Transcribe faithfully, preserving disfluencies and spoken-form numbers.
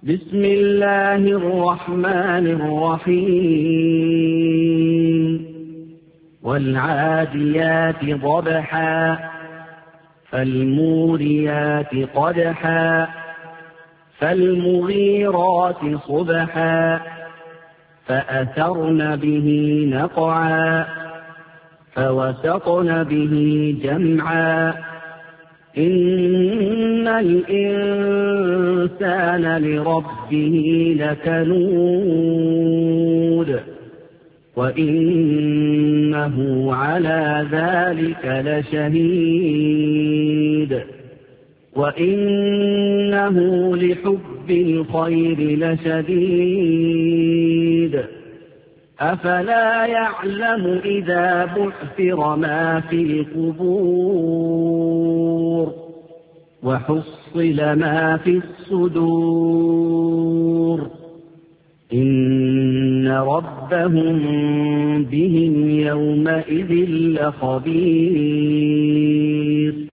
بسم الله الرحمن الرحيم والعاديات ضبحا فالموريات قدحا فالمغيرات صبحا فأثرن به نقعا فوسطن به جمعا إن الإنسان لربه لكنود وإنه على ذلك لشهيد وإنه لحب الخير لشديد أفلا يعلم إذا بعثر ما في القبور وحصل ما في الصدور إن ربهم بهم يومئذ لخبير.